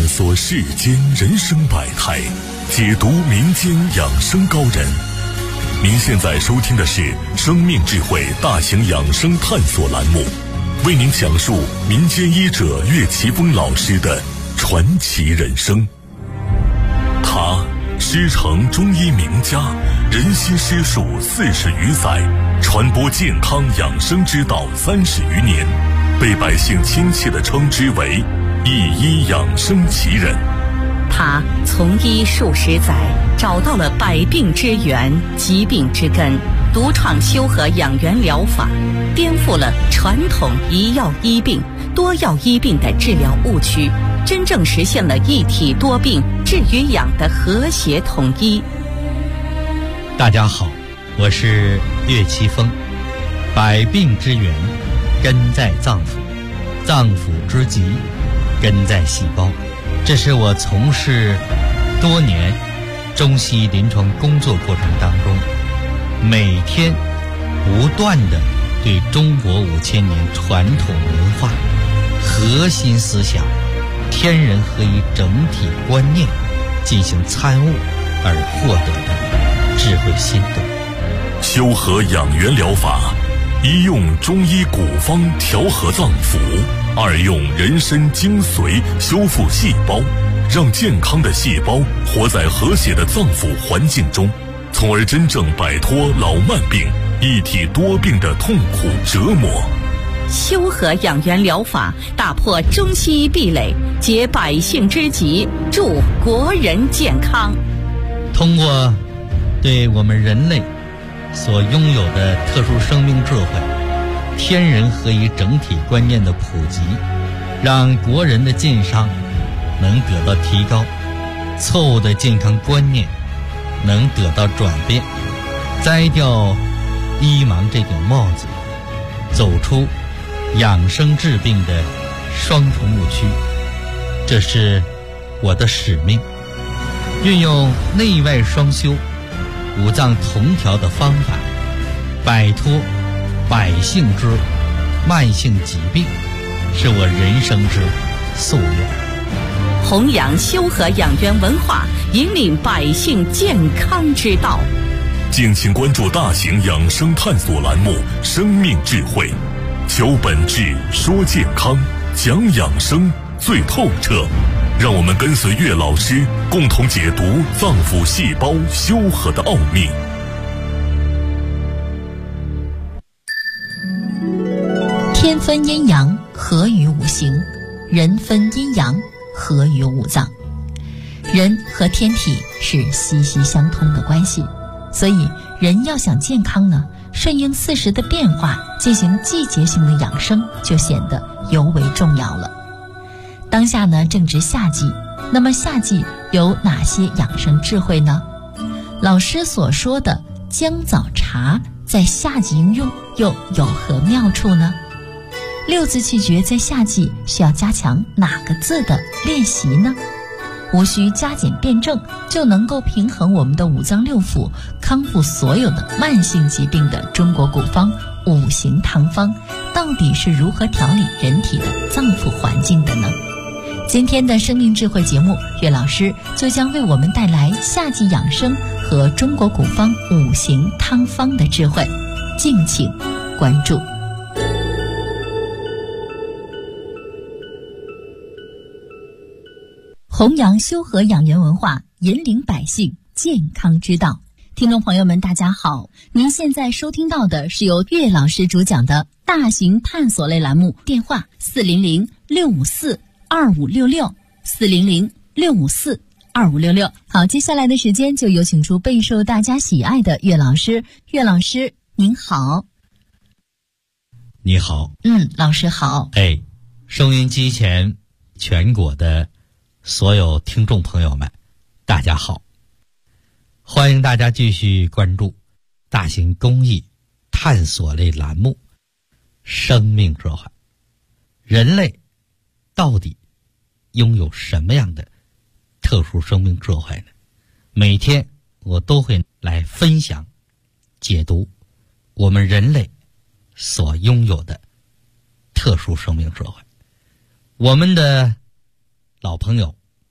索世间人生百态，解读民间养生高人。您现在收听的是生命智慧大型养生探索栏目，为您讲述民间医者岳奇峰老师的传奇人生。他师承中医名家，人心师术40余载，传播健康养生之道30余年，被百姓亲切地称之为一医养生奇人。 他从医数十载，找到了百病之源、疾病之根，独创修和养元疗法，颠覆了传统一药医病、多药医病的治疗误区，真正实现了一体多病治与养的和谐统一。 大家好，我是岳奇峰。百病之源根在脏腑，脏腑之疾根在细胞。这是我从事多年中西医临床工作过程当中，每天不断地对中国5000年传统文化核心思想天人合一整体观念进行参悟而获得的智慧心得。 修和养元疗法，一用中医古方调和脏腑，二用人参精髓修复细胞，让健康的细胞活在和谐的脏腑环境中，从而真正摆脱老慢病、一体多病的痛苦折磨。 修和养元疗法打破中西医壁垒，解百姓之急，助国人健康。 通过对我们人类所拥有的特殊生命智慧、天人合一整体观念的普及，让国人的健康能得到提高，错误的健康观念能得到转变，摘掉医盲这顶帽子，走出养生治病的双重误区。这是我的使命，运用内外双修、五脏同调的方法，摆脱百姓之慢性疾病，是我人生之夙愿。 弘扬修和养元文化，引领百姓健康之道。 敬请关注大型养生探索栏目《生命智慧》，求本质，说健康，讲养生最透彻。让我们跟随岳老师，共同解读脏腑细胞修和的奥秘。 天分阴阳，合于五行；人分阴阳，合于五脏。人和天体是息息相通的关系，所以人要想健康呢，顺应四时的变化，进行季节性的养生就显得尤为重要了。当下呢正值夏季，那么夏季有哪些养生智慧呢？老师所说的姜枣茶在夏季应用又有何妙处呢？六字气诀在夏季需要加强哪个字的练习呢？无需加减辩证就能够平衡我们的五脏六腑，康复所有的慢性疾病的中国古方五行汤方，到底是如何调理人体的脏腑环境的呢？今天的生命智慧节目，岳老师就将为我们带来夏季养生和中国古方五行汤方的智慧，敬请关注。弘扬修和养元文化，引领百姓健康之道。听众朋友们大家好，您现在收听到的是由岳老师主讲的大型探索类栏目，电话400-654-2566 400-654-2566。好，接下来的时间就有请出备受大家喜爱的岳老师。岳老师您好。 你好。 老师好。 收音机前全国的所有听众朋友们大家好，欢迎大家继续关注大型公益探索类栏目生命智慧。人类到底拥有什么样的特殊生命智慧呢？每天我都会来分享解读我们人类所拥有的特殊生命智慧。我们的老朋友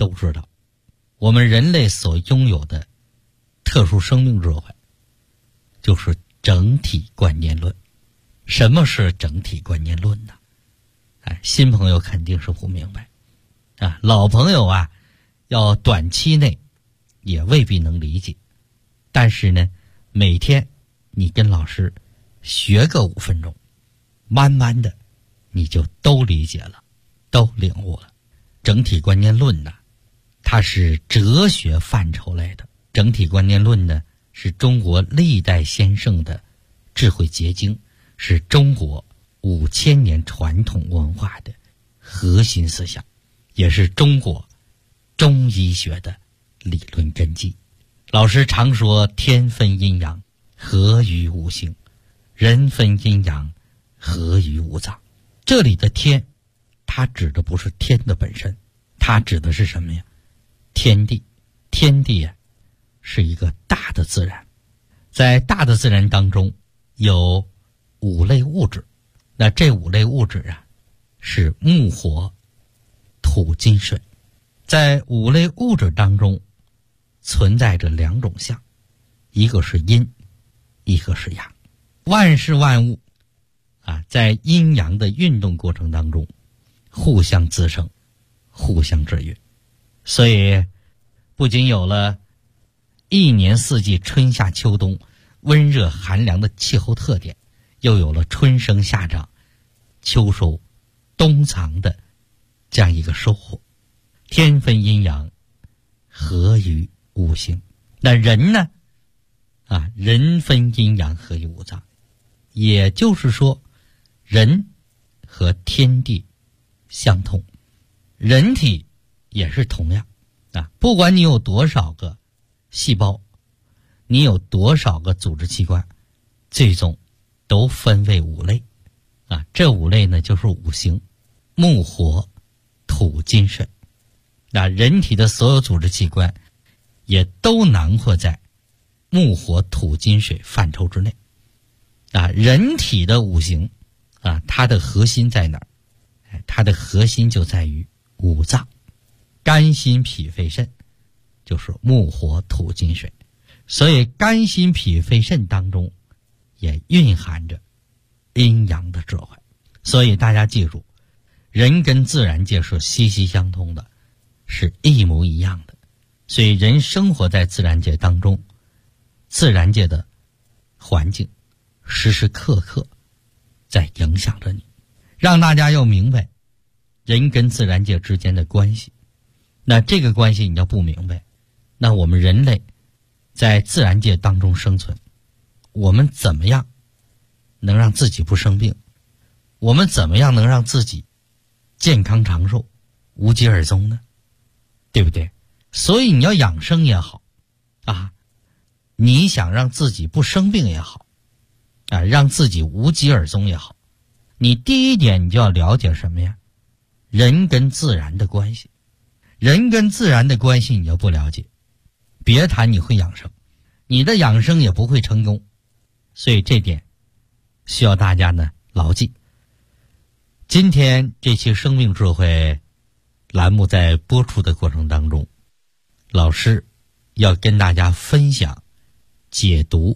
都知道，我们人类所拥有的特殊生命智慧就是整体观念论。什么是整体观念论呢？新朋友肯定是不明白啊，老朋友啊，要短期内也未必能理解。但是呢，每天你跟老师学个5分钟，慢慢的你就都理解了，都领悟了。整体观念论呢，它是哲学范畴类的。整体观念论呢，是中国历代先圣的智慧结晶，是中国5000年传统文化的核心思想，也是中国中医学的理论根基。老师常说天分阴阳，合于五行；人分阴阳，合于五脏。这里的天，它指的不是天的本身，它指的是什么呀？天地。天地啊，是一个大的自然，在大的自然当中有5类物质。那这5类物质啊，是木火土金水。在5类物质当中存在着2种相，一个是阴，一个是阳。万事万物啊，在阴阳的运动过程当中互相滋生，互相制约。所以不仅有了一年四季春夏秋冬温热寒凉的气候特点，又有了春生夏长秋收冬藏的这样一个收获。天分阴阳，合于五行。那人呢人分阴阳，合于五脏。也就是说，人和天地相通，人体也是同样不管你有多少个细胞，你有多少个组织器官，最终都分为5类这5类呢，就是五行：木火土金水。人体的所有组织器官也都囊括在木火土金水范畴之内人体的五行它的核心在哪儿？它的核心就在于五脏，肝心脾肺肾就是木火土金水。所以肝心脾肺肾当中也蕴含着阴阳的智慧。所以大家记住，人跟自然界是息息相通的，是一模一样的。所以人生活在自然界当中，自然界的环境时时刻刻在影响着你，让大家要明白人跟自然界之间的关系。那这个关系你要不明白，那我们人类在自然界当中生存，我们怎么样能让自己不生病？我们怎么样能让自己健康长寿，无疾而终呢？对不对？所以你要养生也好你想让自己不生病也好让自己无疾而终也好，你第一点你就要了解什么呀？人跟自然的关系。人跟自然的关系你要不了解，别谈你会养生，你的养生也不会成功。所以这点需要大家呢牢记。今天这期生命智慧栏目在播出的过程当中，老师要跟大家分享解读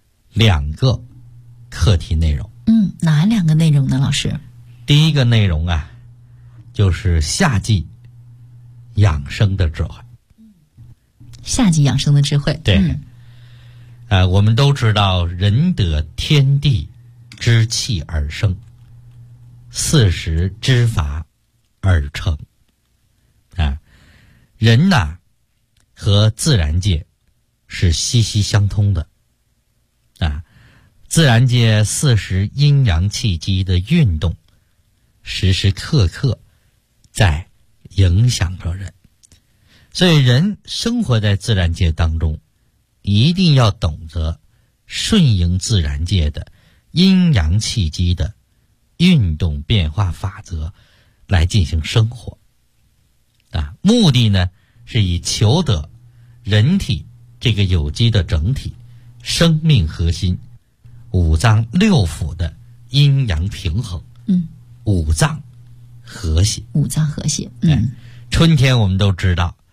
2个课题内容。 哪2个内容呢，老师？ 第一个内容就是夏季养生的智慧。 夏季养生的智慧。 对。我们都知道人得天地之气而生，40之法而成人和自然界是息息相通的自然界40阴阳气机的运动时时刻刻在影响着人。所以人生活在自然界当中，一定要懂得顺应自然界的阴阳气机的运动变化法则来进行生活目的呢是以求得人体这个有机的整体生命核心五脏六腑的阴阳平衡，五脏和谐。 五脏和谐。 春天我们都知道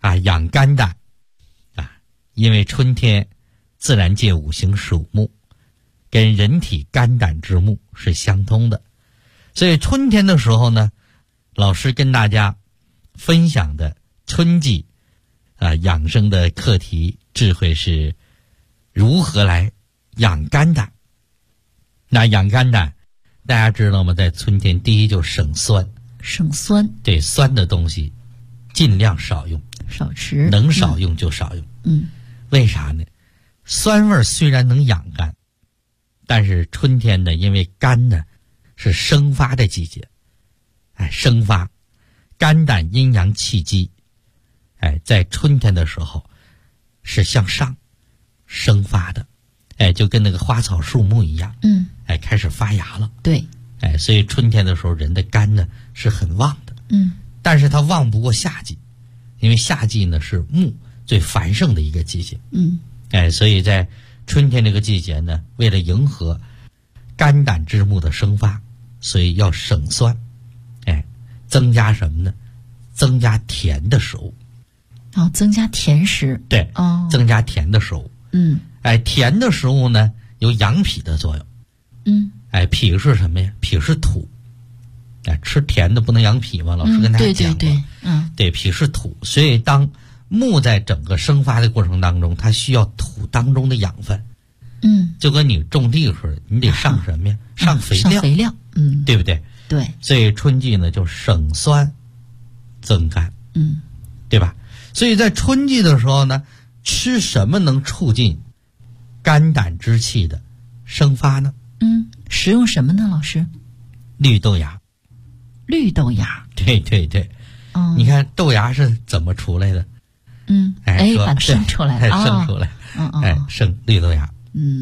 养肝胆因为春天自然界五行属木，跟人体肝胆之木是相通的，所以春天的时候呢，老师跟大家分享的春季养生的课题智慧是如何来养肝胆。那养肝胆大家知道吗？在春天第一就是省酸， 省酸， 对，酸的东西尽量少用， 少吃， 能少用就少用。为啥呢？酸味虽然能养肝，但是春天呢，因为肝呢是生发的季节，生发，肝胆阴阳气机，在春天的时候是向上生发的，就跟那个花草树木一样，开始发芽了。 对， 所以春天的时候人的肝呢是很旺的，但是它旺不过夏季，因为夏季呢是木最繁盛的一个季节，所以在春天这个季节呢，为了迎合肝胆之木的生发，所以要省酸，增加什么呢？增加甜的食物。 增加甜食。 对，增加甜的食物。甜的食物呢有养脾的作用。脾是什么呀？脾是土。吃甜的不能养脾吗？老师跟大家讲过。对，脾是土，所以当木在整个生发的过程当中，它需要土当中的养分。就跟你种地似的，你得上什么呀？上肥料。 上肥料。 对不对？ 对。 所以春季呢就省酸增肝。对吧？所以在春季的时候呢，吃什么能促进肝胆之气的生发呢？ 食用什么呢，老师？ 绿豆芽。 绿豆芽。 对对对。你看豆芽是怎么出来的？ 把它生出来了。 生出来。生绿豆芽。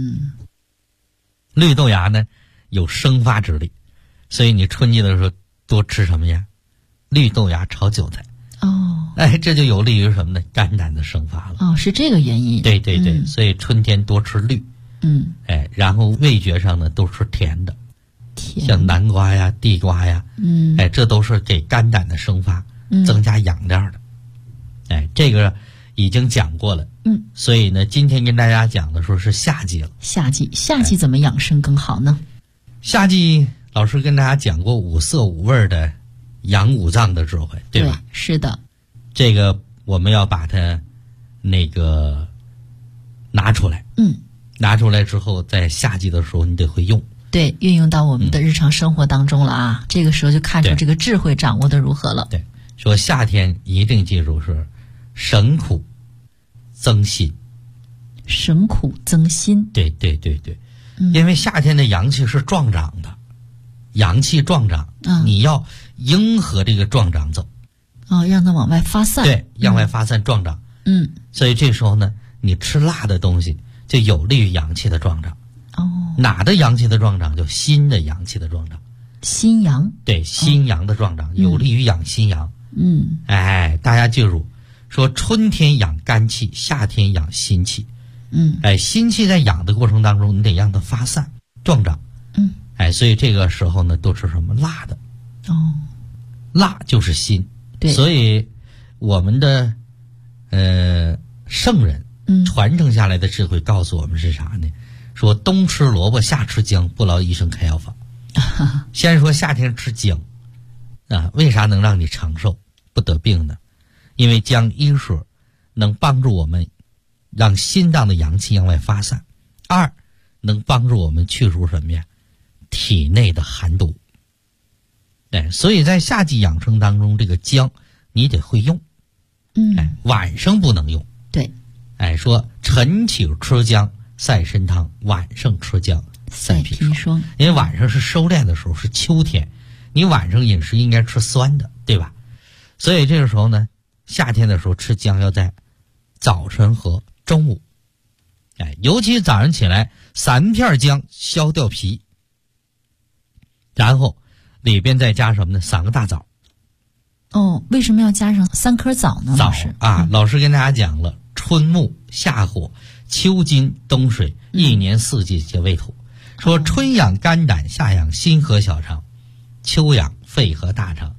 绿豆芽呢有生发之力，所以你春季的时候多吃什么呀？绿豆芽炒韭菜。这就有利于什么呢？肝胆的生发了。 是这个原因。 对对对，所以春天多吃绿。然后味觉上呢都吃甜的，像南瓜呀、地瓜呀，这都是给肝胆的生发增加养料的。这个已经讲过了。所以呢，今天跟大家讲的时候是夏季了。夏季怎么养生更好呢？ 夏季老师跟大家讲过五色五味的养五脏的智慧，对吧？ 对，是的。 这个我们要把它拿出来。拿出来之后，在夏季的时候你得会用。 对，运用到我们的日常生活当中了这个时候就看出这个智慧掌握的如何了。 对，说夏天一定记住是省苦增辛。 省苦增辛。 对对对对。因为夏天的阳气是壮长的，阳气壮长，你要迎合这个壮长走。 让它往外发散。 对，向外发散壮长。所以这时候呢，你吃辣的东西就有利于阳气的壮长。哪的阳气的壮长？就心的阳气的壮长。 心阳。 对，心阳的壮长，有利于养心阳。大家记住，说春天养肝气，夏天养心气。心气在养的过程当中，你得让它发散壮长。所以这个时候呢，都吃什么？辣的。辣就是心。 对。 所以我们的圣人传承下来的智慧告诉我们是啥呢？说冬吃萝卜夏吃姜，不劳医生开药方。先说夏天吃姜为啥能让你长寿不得病呢？因为姜一是能帮助我们让心脏的阳气向外发散，二能帮助我们去除什么呀？体内的寒毒。所以在夏季养生当中，这个姜你得会用。晚上不能用。 对。 说晨起吃姜赛参汤，晚上吃姜赛砒霜。因为晚上是收敛的时候，是秋天，你晚上饮食应该吃酸的，对吧？所以这个时候呢，夏天的时候吃姜要在早晨和中午。尤其早上起来3片姜削掉皮，然后里边再加什么呢？3个大枣。 为什么要加上3颗枣呢？ 枣老师跟大家讲了，春木夏火，秋金冬水，一年4季皆为土。说春养肝胆，夏养心和小肠，秋养肺和大肠，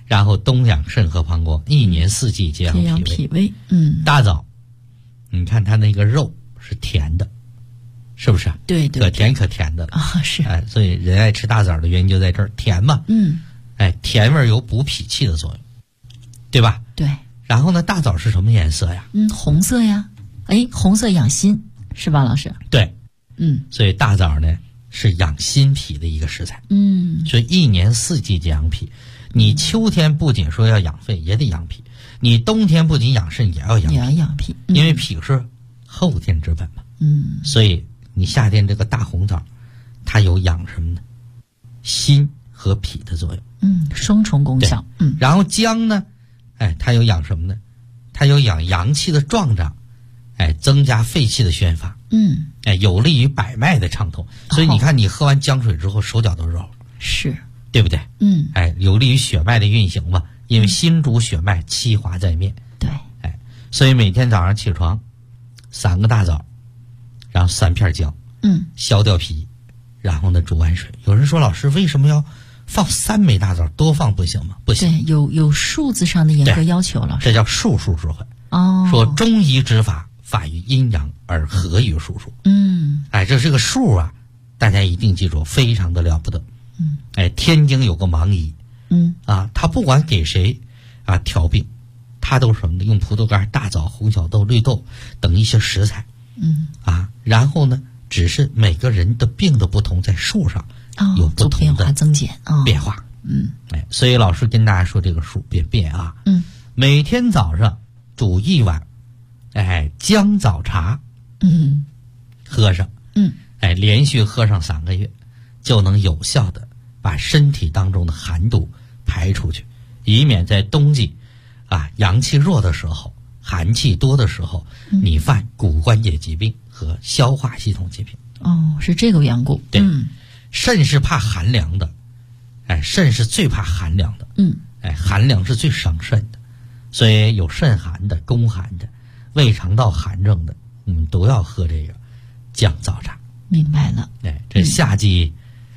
然后冬养肾和膀胱，一年四季皆养脾胃。大枣，你看它那个肉是甜的，是不是？ 对对， 可甜可甜的啊，是。 所以人爱吃大枣的原因就在这儿，甜嘛。甜味有补脾气的作用，对吧？ 对。 然后呢，大枣是什么颜色呀？ 红色呀。红色养心是吧，老师？ 对。所以大枣呢是养心脾的一个食材。所以一年四季皆养脾。你秋天不仅说要养肺，也得养脾；你冬天不仅养肾，也要养脾。因为脾是后天之本嘛。所以你夏天这个大红枣，它有养什么呢？心和脾的作用。 双重功效。 然后姜呢，它有养什么呢？它有养阳气的壮长，增加肺气的宣发。有利于百脉的畅通。所以你看，你喝完姜水之后，手脚都热了， 是， 对不对？有利于血脉的运行嘛，因为心主血脉，气华在面。 对。 所以每天早上起床，3个大枣，然后3片姜，削掉皮，然后呢煮完水。有人说，老师为什么要放3枚大枣？多放不行吗？不行。 对，有数字上的严格要求，老师。 这叫术数智慧。说中医之法，法于阴阳而合于术数。这是个数啊，大家一定记住，非常的了不得。天津有个盲医，他不管给谁调病，他都是什么呢？用葡萄干、大枣、红小豆、绿豆等一些食材。然后呢，只是每个人的病的不同，在数上有不同的增减变化。所以老师跟大家说这个数变啊。每天早上煮1碗，姜枣茶，喝上，连续喝上3个月，就能有效的把身体当中的寒毒排出去，以免在冬季阳气弱的时候，寒气多的时候，你犯骨关节疾病和消化系统疾病。 是这个缘故。 对。肾是怕寒凉的，肾是最怕寒凉的。寒凉是最伤肾的，所以有肾寒的、宫寒的、胃肠道寒症的，你们都要喝这个姜枣茶。 明白了。 这夏季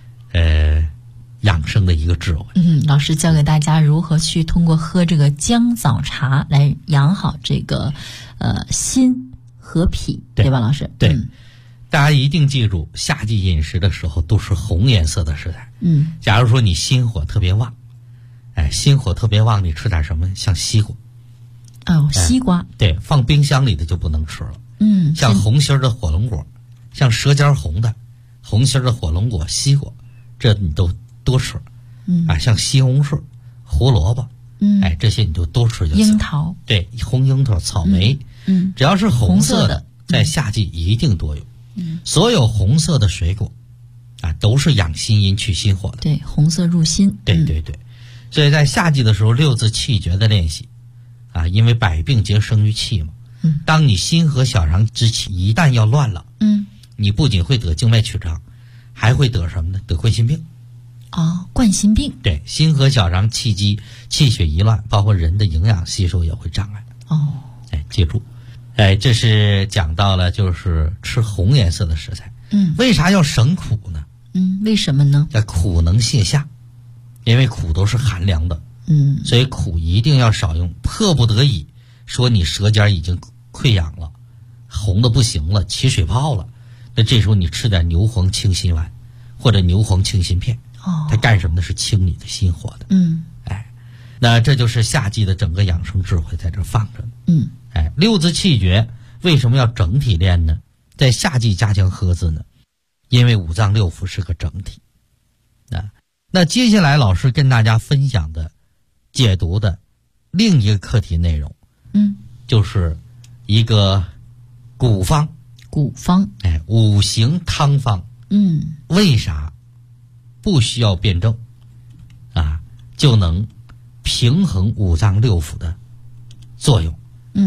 养生的一个智慧。 老师教给大家如何去通过喝这个姜枣茶来养好这个心和脾，对吧，老师？ 对。大家一定记住，夏季饮食的时候都是红颜色的食材。假如说你心火特别旺，心火特别旺，你吃点什么？像西瓜。 西瓜。 对，放冰箱里的就不能吃了。像红心的火龙果，像舌尖红的红心的火龙果、西瓜，这你都多吃。像西红柿、胡萝卜，这些你就多吃就行。 樱桃。 对，红樱桃、草莓，只要是红色的，在夏季一定多用。所有红色的水果都是养心阴去心火的。 对，红色入心。 对对对。所以在夏季的时候，6字气诀的练习因为百病皆生于气嘛。当你心和小肠之气一旦要乱了，你不仅会得静脉曲张，还会得什么呢？得冠心病。 冠心病。 对，心和小肠气机、气血一乱，包括人的营养吸收也会障碍。记住。这是讲到了就是吃红颜色的食材。为啥要省苦呢？ 为什么呢？ 苦能泻下，因为苦都是寒凉的。所以苦一定要少用。迫不得已说你舌尖已经溃疡了，红的不行了，起水泡了，那这时候你吃点牛黄清心丸或者牛黄清心片。它干什么呢？是清你的心火的。那这就是夏季的整个养生智慧在这放着呢。6字气诀为什么要整体练呢？在夏季加强喝字呢？因为五脏六腑是个整体。那接下来老师跟大家分享的解读的另一个课题内容，就是一个古方。五行汤方。为啥不需要辩证就能平衡五脏六腑的作用？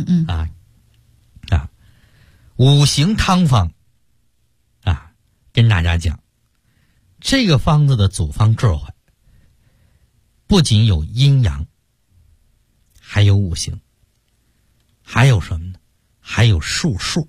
五行汤方跟大家讲，这个方子的组方智慧不仅有阴阳，还有五行，还有什么呢？还有术数。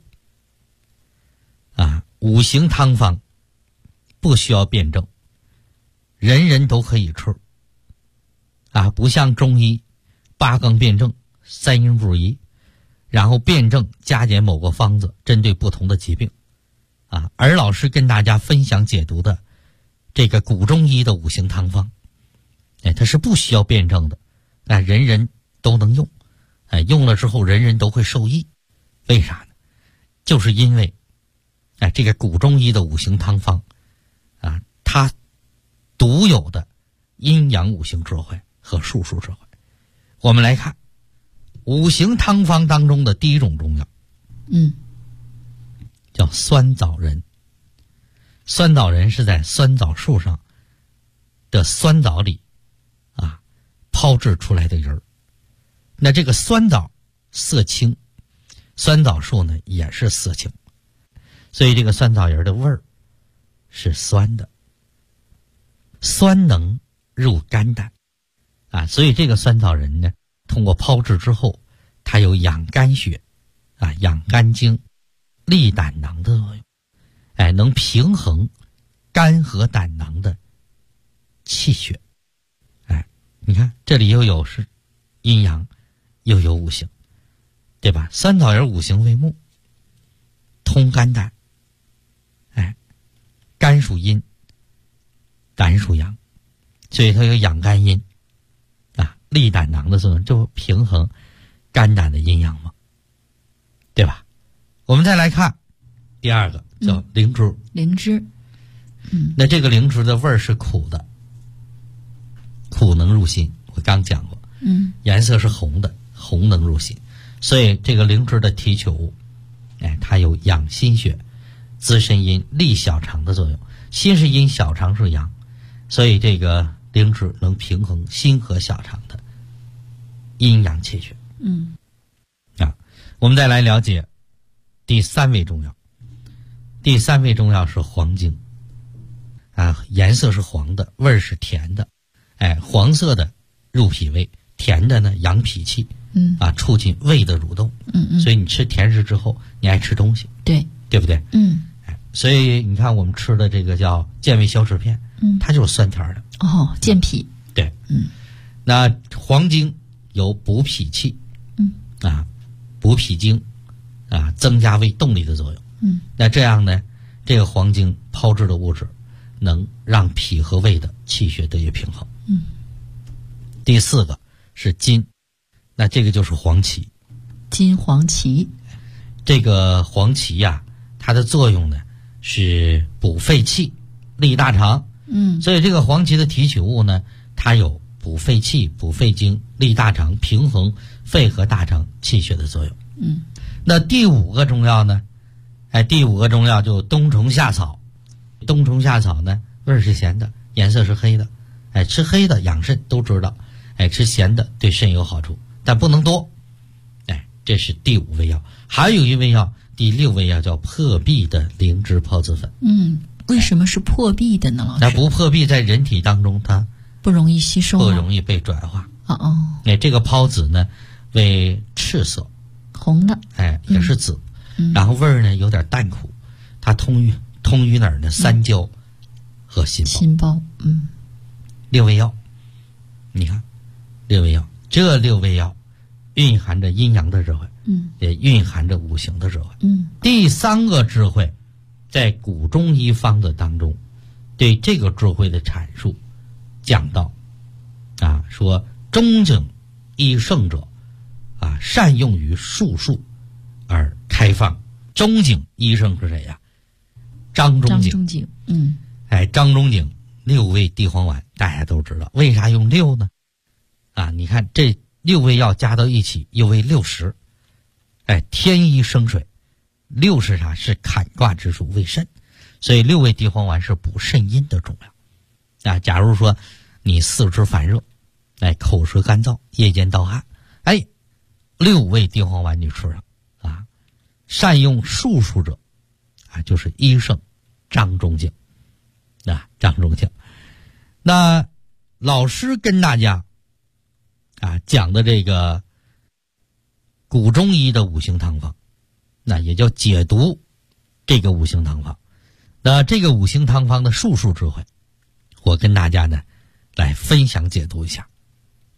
五行汤方不需要辩证，人人都可以吃。 不像中医八纲辩证三阴不移，然后辩证加减某个方子针对不同的疾病而老师跟大家分享解读的这个古中医的五行汤方它是不需要辩证的人人都能用用了之后人人都会受益。为啥呢？就是因为这个古中医的五行汤方它独有的阴阳五行智慧和术数智慧。我们来看五行汤方当中的第一种中药叫酸枣仁。酸枣仁是在酸枣树上的酸枣里抛制出来的仁儿。那这个酸枣色青，酸枣树呢也是色青，所以这个酸枣仁的味儿是酸的，酸能入肝胆所以这个酸枣仁呢通过抛制之后，它有养肝血养肝经利胆囊的作用能平衡肝和胆囊的气血你看这里又有是阴阳又有五行，对吧？酸枣仁五行为木，通肝胆肝属阴，胆属阳，所以它有养肝阴利胆囊的作用，就平衡肝胆的阴阳嘛，对吧？我们再来看第二个叫灵芝。 灵芝那这个灵芝的味儿是苦的，苦能入心，我刚讲过颜色是红的，红能入心，所以这个灵芝的提取物它有养心血滋肾阴利小肠的作用。心是阴，小肠是阳，所以这个灵芝能平衡心和小肠的阴阳气血我们再来了解第三味中药。第三味中药是黄精颜色是黄的，味儿是甜的黄色的入脾胃，甜的呢养脾气促进胃的蠕动所以你吃甜食之后你爱吃东西，对不对所以你看我们吃的这个叫健胃消食片它就是酸甜的健脾。 对那黄精有补脾气补脾经增加胃动力的作用那这样呢这个黄精抛制的物质能让脾和胃的气血得以平衡第四个是金，那这个就是黄芪。 金黄芪这个黄芪它的作用呢是补肺气利大肠所以这个黄芪的提取物呢它有补肺气补肺经利大肠平衡肺和大肠气血的作用那第五个中药呢第五个中药就冬虫夏草。冬虫夏草呢味儿是咸的，颜色是黑的吃黑的养肾都知道吃咸的对肾有好处，但不能多这是第五味药。还有一味药第六味药叫破壁的灵芝孢子粉为什么是破壁的呢老师？ 那不破壁在人体当中它不容易吸收不容易被转化这个孢子呢为赤色红的也是紫然后味儿呢有点淡苦，它通于哪儿呢？三焦和心包六味药你看六味药，这六味药蕴含着阴阳的智慧也蕴含着五行的智慧第三个智慧在古中医方子当中对这个智慧的阐述讲到说中景医圣者善用于术数而开放。中景医圣是谁呀？张仲景张仲景六味地黄丸大家都知道，为啥用六呢你看这六味药加到一起又为60天一生水，六是啥？是坎卦之属为肾，所以六味地黄丸是补肾阴的中药假如说你四肢烦热口舌干燥夜间盗汗六味地黄丸你吃上善用术数者就是医圣张仲景张仲景。那老师跟大家讲的这个古中医的五行汤方，那也叫解读这个五行汤方。那这个五行汤方的术数智慧我跟大家呢来分享解读一下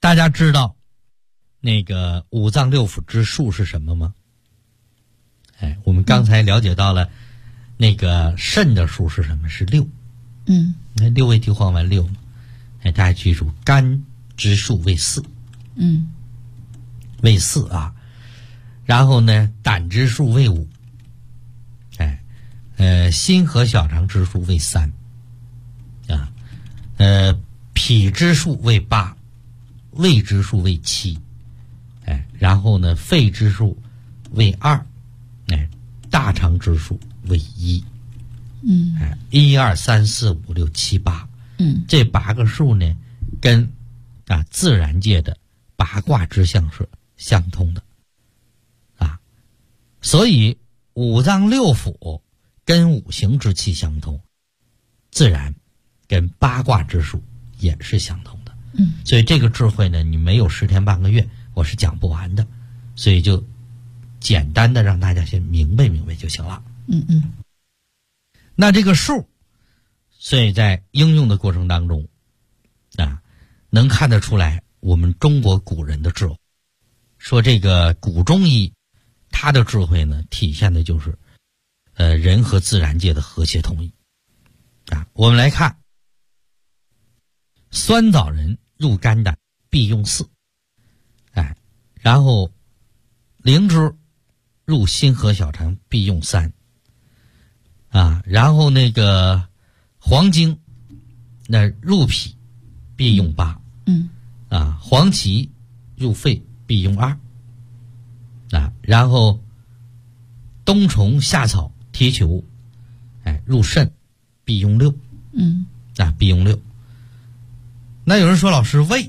大家知道那个五脏六腑之数是什么吗？我们刚才了解到了那个肾的数是什么？是6。那6位地黄丸6嘛。大家记住，肝之数为4。为4啊。然后呢，胆之数为5。心和小肠之数为3。脾之数为8。胃之数为7。然后呢，肺之数为2。大肠之数为1。1、2、3、4、5、6、7、8。这8个数呢，跟自然界的八卦之象是相通的。所以五脏六腑跟五行之气相通，自然跟八卦之数也是相通的。所以这个智慧呢，你没有10天半个月我是讲不完的，所以就简单的让大家先明白就行了。那这个数，所以在应用的过程当中能看得出来我们中国古人的智慧。说这个古中医它的智慧呢，体现的就是人和自然界的和谐统一。我们来看，酸枣仁入肝胆必用4。然后灵芝入心和小肠必用3。然后那个黄精那入脾必用8。黄芪入肺必用2。然后冬虫夏草提球入肾必用6。必用6。那有人说，老师，胃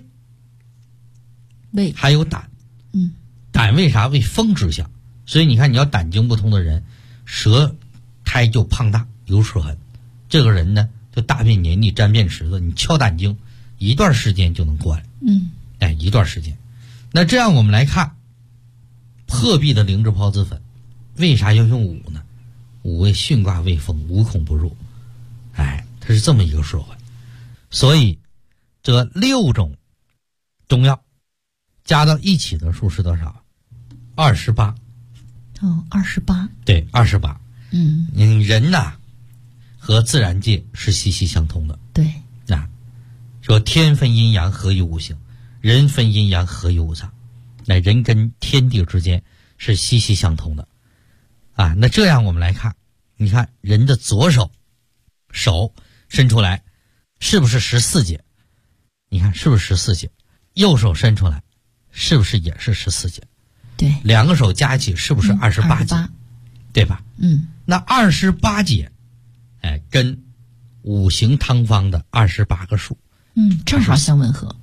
还有胆。胆为啥？为风之象。所以你看，你要胆经不通的人，舌苔就胖大有齿痕，这个人呢就大便黏腻沾便池子，你敲胆经一段时间就能过来。一段时间。那这样我们来看破壁的灵芝孢子粉，为啥要用5呢？5为巽卦为风，无孔不入。它是这么一个社会。所以这6种中药加到一起的数是多少？28。 28。 对，28。人呐和自然界是息息相通的。 对。 说天分阴阳，合于五行；人分阴阳，合于五脏。那人跟天地之间是息息相通的。那这样我们来看，你看人的左手伸出来是不是14节？你看是不是14节？右手伸出来是不是也是14节？ 对。 两个手加一起是不是28节？对吧？那28节跟五行汤方的28个数正好相吻合。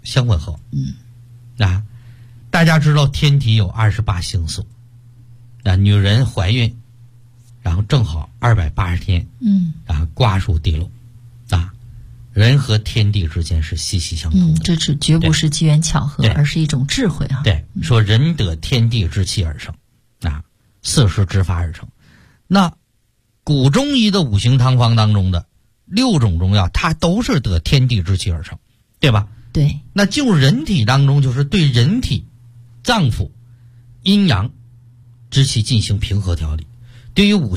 大家知道天体有28星宿。女人怀孕然后正好280天，瓜熟蒂落。人和天地之间是息息相通的。 这绝不是机缘巧合，而是一种智慧对，说人得天地之气而生，4时之发而成。那古中医的五行汤方当中的6种中药，它都是得天地之气而成，对吧？ 对。 那进入人体当中，就是对人体脏腑阴阳之气进行平和调理。对于五